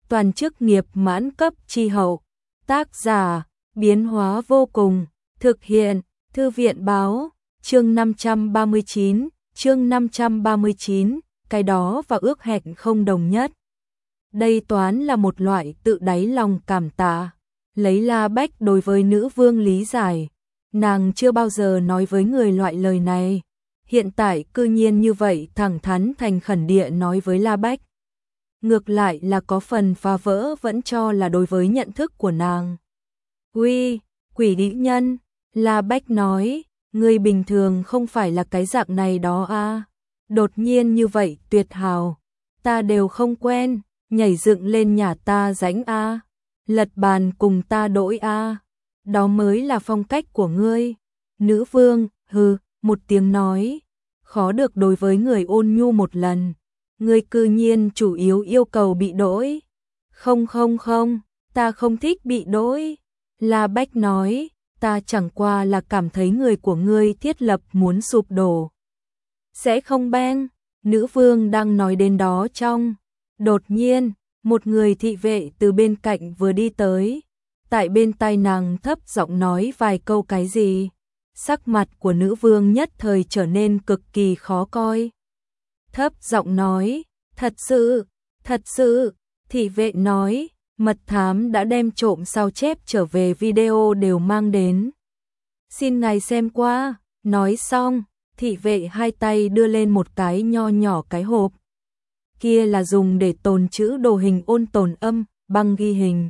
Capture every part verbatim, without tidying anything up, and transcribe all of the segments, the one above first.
toàn chức nghiệp mãn cấp chi hậu. Tác giả, biến hóa vô cùng, thực hiện, Thư viện báo, chương năm trăm ba mươi chín, chương năm trăm ba mươi chín, cái đó và ước hẹn không đồng nhất. Đây toán là một loại tự đáy lòng cảm tạ. Lấy La Bách đối với nữ vương lý giải, nàng chưa bao giờ nói với người loại lời này. Hiện tại cư nhiên như vậy thẳng thắn thành khẩn địa nói với La Bách. Ngược lại là có phần phá vỡ vẫn cho là đối với nhận thức của nàng. Uy, quỷ đĩ nhân, La Bách nói, người bình thường không phải là cái dạng này đó à. Đột nhiên như vậy tuyệt hào, ta đều không quen, nhảy dựng lên nhà ta rãnh a, lật bàn cùng ta đổi a, đó mới là phong cách của ngươi. Nữ vương, hừ, một tiếng nói, khó được đối với người ôn nhu một lần. Ngươi cư nhiên chủ yếu yêu cầu bị đổi. Không không không, ta không thích bị đổi. La Bách nói, ta chẳng qua là cảm thấy người của ngươi thiết lập muốn sụp đổ. Sẽ không beng, nữ vương đang nói đến đó trong. Đột nhiên, một người thị vệ từ bên cạnh vừa đi tới. Tại bên tai nàng thấp giọng nói vài câu cái gì. Sắc mặt của nữ vương nhất thời trở nên cực kỳ khó coi. Thấp giọng nói, thật sự, thật sự, thị vệ nói, mật thám đã đem trộm sao chép trở về video đều mang đến. Xin ngài xem qua, nói xong, thị vệ hai tay đưa lên một cái nho nhỏ cái hộp. Kia là dùng để tồn trữ đồ hình ôn tồn âm, băng ghi hình.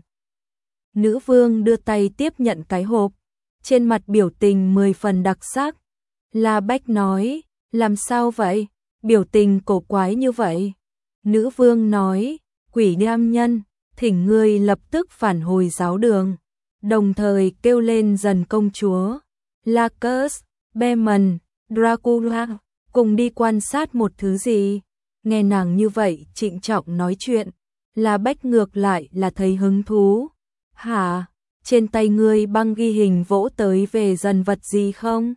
Nữ vương đưa tay tiếp nhận cái hộp, trên mặt biểu tình mười phần đặc sắc. La Bách nói, làm sao vậy? Biểu tình cổ quái như vậy. Nữ vương nói, quỷ nam nhân, thỉnh ngươi lập tức phản hồi giáo đường. Đồng thời kêu lên dần công chúa, Lacus, Beman, Dracula, cùng đi quan sát một thứ gì. Nghe nàng như vậy trịnh trọng nói chuyện, La Bách ngược lại là thấy hứng thú. Hả, trên tay ngươi băng ghi hình vỗ tới về dần vật gì không?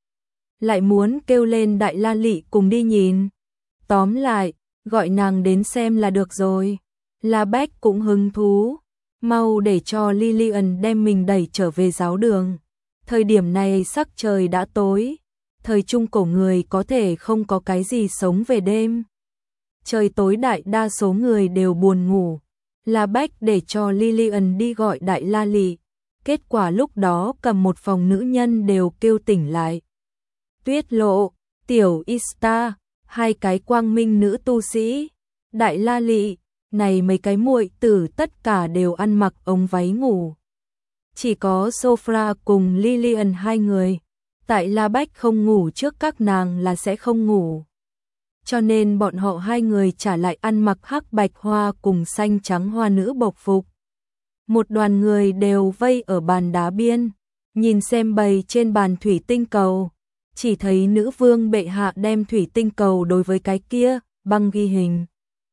Lại muốn kêu lên Đại La Lị cùng đi nhìn. Tóm lại, gọi nàng đến xem là được rồi. La Bách cũng hứng thú, mau để cho Lillian đem mình đẩy trở về giáo đường. Thời điểm này sắc trời đã tối, thời trung cổ người có thể không có cái gì sống về đêm. Trời tối đại đa số người đều buồn ngủ. La Bách để cho Lillian đi gọi Đại La Lị. Kết quả lúc đó cầm một phòng nữ nhân đều kêu tỉnh lại. Tuyết Lộ, Tiểu Ista, hai cái quang minh nữ tu sĩ, Đại La Lị, này mấy cái muội tử tất cả đều ăn mặc ống váy ngủ. Chỉ có Sophia cùng Lillian hai người, tại La Bách không ngủ trước các nàng là sẽ không ngủ. Cho nên bọn họ hai người trả lại ăn mặc hắc bạch hoa cùng xanh trắng hoa nữ bộc phục. Một đoàn người đều vây ở bàn đá biên, nhìn xem bày trên bàn thủy tinh cầu. Chỉ thấy nữ vương bệ hạ đem thủy tinh cầu đối với cái kia, băng ghi hình.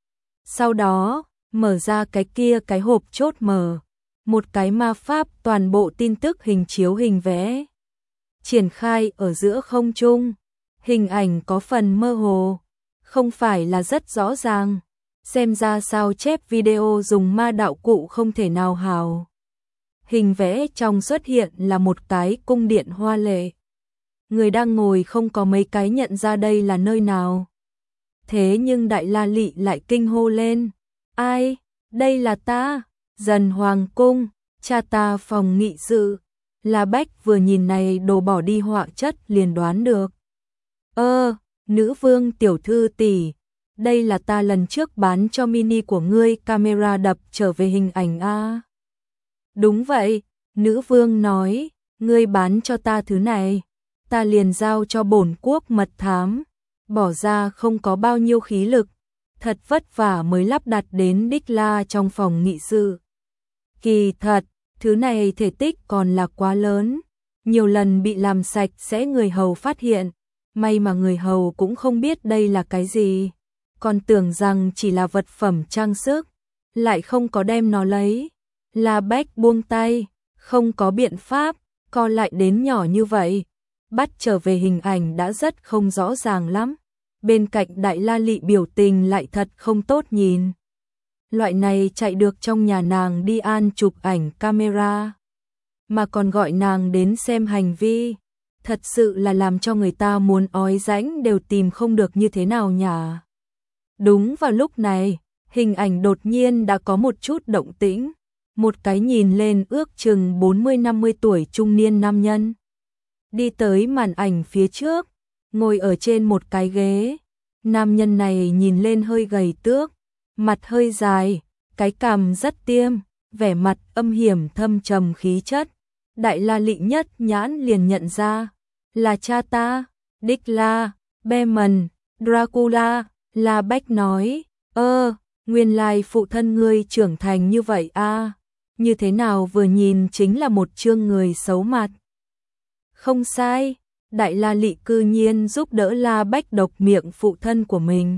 Sau đó, mở ra cái kia cái hộp chốt mở. Một cái ma pháp toàn bộ tin tức hình chiếu hình vẽ. Triển khai ở giữa không trung. Hình ảnh có phần mơ hồ. Không phải là rất rõ ràng. Xem ra sao chép video dùng ma đạo cụ không thể nào hào. Hình vẽ trong xuất hiện là một cái cung điện hoa lệ. Người đang ngồi không có mấy cái nhận ra đây là nơi nào. Thế nhưng Đại La Lị lại kinh hô lên. Ai? Đây là ta, Dần Hoàng cung, cha ta phòng nghị sự. La Bách vừa nhìn này đồ bỏ đi họa chất liền đoán được. Ơ, nữ vương tiểu thư tỷ, đây là ta lần trước bán cho mini của ngươi camera đập trở về hình ảnh a. Đúng vậy, nữ vương nói, ngươi bán cho ta thứ này. Ta liền giao cho bổn quốc mật thám, bỏ ra không có bao nhiêu khí lực, thật vất vả mới lắp đặt đến đích la trong phòng nghị sự. Kỳ thật, thứ này thể tích còn là quá lớn, nhiều lần bị làm sạch sẽ người hầu phát hiện, may mà người hầu cũng không biết đây là cái gì, còn tưởng rằng chỉ là vật phẩm trang sức, lại không có đem nó lấy. La Bách buông tay, không có biện pháp, co lại đến nhỏ như vậy. Bắt trở về hình ảnh đã rất không rõ ràng lắm. Bên cạnh Đại La Lị biểu tình lại thật không tốt nhìn. loại này chạy được trong nhà nàng đi an chụp ảnh camera, mà còn gọi nàng đến xem hành vi, thật sự là làm cho người ta muốn ói rãnh đều tìm không được như thế nào nhỉ. Đúng vào lúc này, hình ảnh đột nhiên đã có một chút động tĩnh, một cái nhìn lên ước chừng bốn mươi năm mươi tuổi trung niên nam nhân đi tới màn ảnh phía trước, ngồi ở trên một cái ghế. Nam nhân này nhìn lên hơi gầy tước, mặt hơi dài, cái cằm rất tiêm, vẻ mặt âm hiểm thâm trầm khí chất. Đại La Lị nhất nhãn liền nhận ra, là cha ta, Đích-la, Behmen, Dracula. La Bách nói, ơ, nguyên lai phụ thân ngươi trưởng thành như vậy a, như thế nào vừa nhìn chính là một chương người xấu mặt. Không sai, Đại La Lị cư nhiên giúp đỡ La Bách độc miệng phụ thân của mình.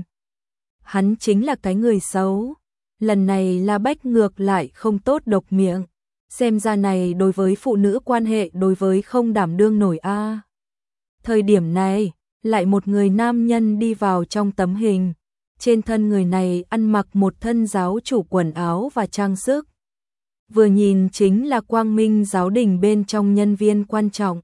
Hắn chính là cái người xấu. Lần này La Bách ngược lại không tốt độc miệng. Xem ra này đối với phụ nữ quan hệ đối với không đảm đương nổi a. Thời điểm này, lại một người nam nhân đi vào trong tấm hình. Trên thân người này ăn mặc một thân giáo chủ quần áo và trang sức. Vừa nhìn chính là Quang Minh giáo đình bên trong nhân viên quan trọng.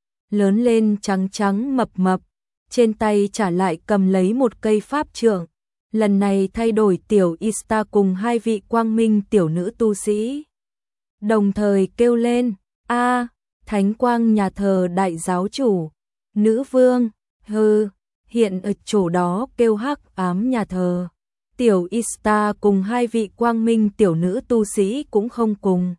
Lớn lên trắng trắng mập mập, trên tay trả lại cầm lấy một cây pháp trượng. Lần này thay đổi tiểu Ista cùng hai vị Quang Minh tiểu nữ tu sĩ. Đồng thời kêu lên, a, Thánh Quang nhà thờ đại giáo chủ, nữ vương, hừ, hiện ở chỗ đó kêu hắc ám nhà thờ. Tiểu Ista cùng hai vị Quang Minh tiểu nữ tu sĩ cũng không cùng.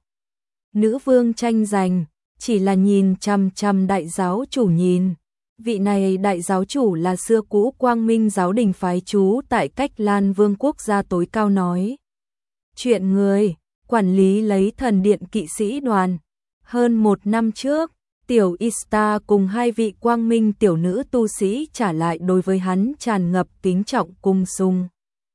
Nữ vương tranh giành, chỉ là nhìn chằm chằm đại giáo chủ nhìn. Vị này đại giáo chủ là xưa cũ Quang Minh giáo đình phái trú tại Cách Lan Vương quốc gia tối cao nói. Chuyện người, quản lý lấy thần điện kỵ sĩ đoàn. Hơn một năm trước, tiểu Ista cùng hai vị Quang Minh tiểu nữ tu sĩ trả lại đối với hắn tràn ngập kính trọng cung sung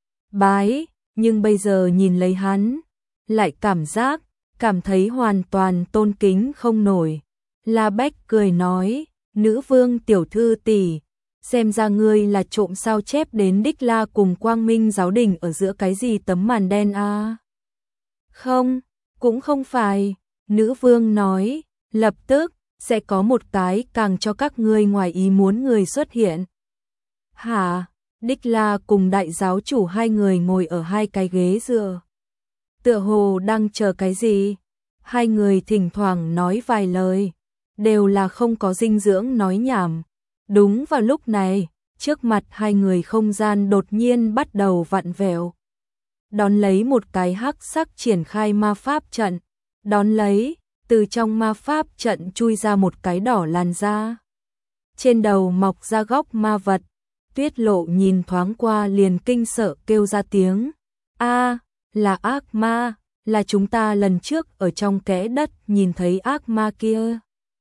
bái, nhưng bây giờ nhìn lấy hắn, lại cảm giác, cảm thấy hoàn toàn tôn kính không nổi. La Bách cười nói, nữ vương tiểu thư tỷ, xem ra ngươi là trộm sao chép đến Đích La cùng Quang Minh giáo đình ở giữa cái gì tấm màn đen a? À? Không, cũng không phải, nữ vương nói, lập tức sẽ có một cái càng cho các ngươi ngoài ý muốn người xuất hiện. Hả? Đích La cùng đại giáo chủ hai người ngồi ở hai cái ghế dựa. Tựa hồ đang chờ cái gì? Hai người thỉnh thoảng nói vài lời, đều là không có dinh dưỡng nói nhảm. Đúng vào lúc này, trước mặt hai người không gian đột nhiên bắt đầu vặn vẹo. Đón lấy một cái hắc sắc triển khai ma pháp trận. Đón lấy, từ trong ma pháp trận chui ra một cái đỏ làn da. Trên đầu mọc ra góc ma vật. Tuyết Lộ nhìn thoáng qua liền kinh sợ kêu ra tiếng. A, là ác ma, là chúng ta lần trước ở trong kẽ đất nhìn thấy ác ma kia.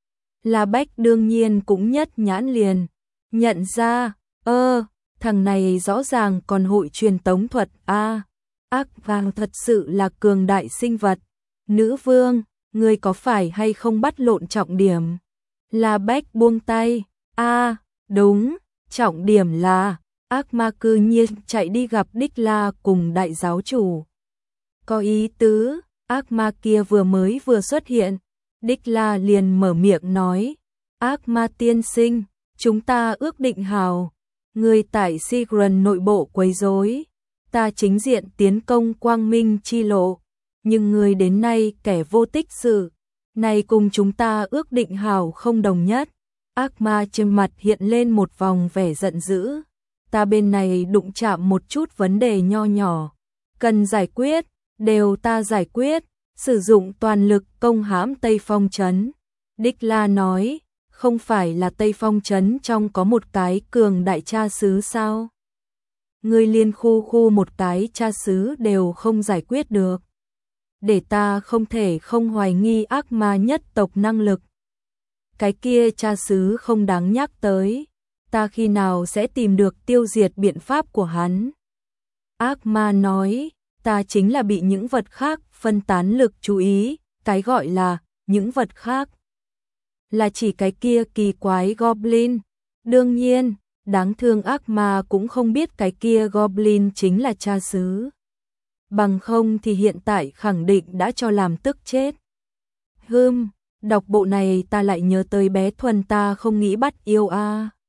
La Bách đương nhiên cũng nhất nhãn liền, nhận ra, ơ, thằng này rõ ràng còn hội truyền tống thuật a, ác vàng thật sự là cường đại sinh vật. Nữ vương, ngươi có phải hay không bắt lộn trọng điểm? La Bách buông tay, a, đúng, trọng điểm là ác ma cư nhiên chạy đi gặp Đích La cùng đại giáo chủ. Có ý tứ, ác ma kia vừa mới vừa xuất hiện, Đích La liền mở miệng nói, ác ma tiên sinh, chúng ta ước định hào, người tại Sigran nội bộ quấy rối, ta chính diện tiến công Quang Minh chi lộ, nhưng người đến nay kẻ vô tích sự, này cùng chúng ta ước định hào không đồng nhất. Ác ma trên mặt hiện lên một vòng vẻ giận dữ, ta bên này đụng chạm một chút vấn đề nho nhỏ, cần giải quyết, đều ta giải quyết, sử dụng toàn lực công hãm Tây Phong Trấn. Đích La nói, không phải là Tây Phong Trấn trong có một cái cường đại cha xứ sao? Ngươi liên khu khu một cái cha xứ đều không giải quyết được. Để ta không thể không hoài nghi ác ma nhất tộc năng lực. Cái kia cha xứ không đáng nhắc tới, ta khi nào sẽ tìm được tiêu diệt biện pháp của hắn? Ác ma nói, ta chính là bị những vật khác phân tán lực chú ý, cái gọi là những vật khác là chỉ cái kia kỳ quái Goblin. Đương nhiên, đáng thương ác ma cũng không biết cái kia Goblin chính là cha xứ. bằng không thì hiện tại khẳng định đã cho làm tức chết. Hưm, đọc bộ này ta lại nhớ tới bé Thuần ta không nghĩ bắt yêu a.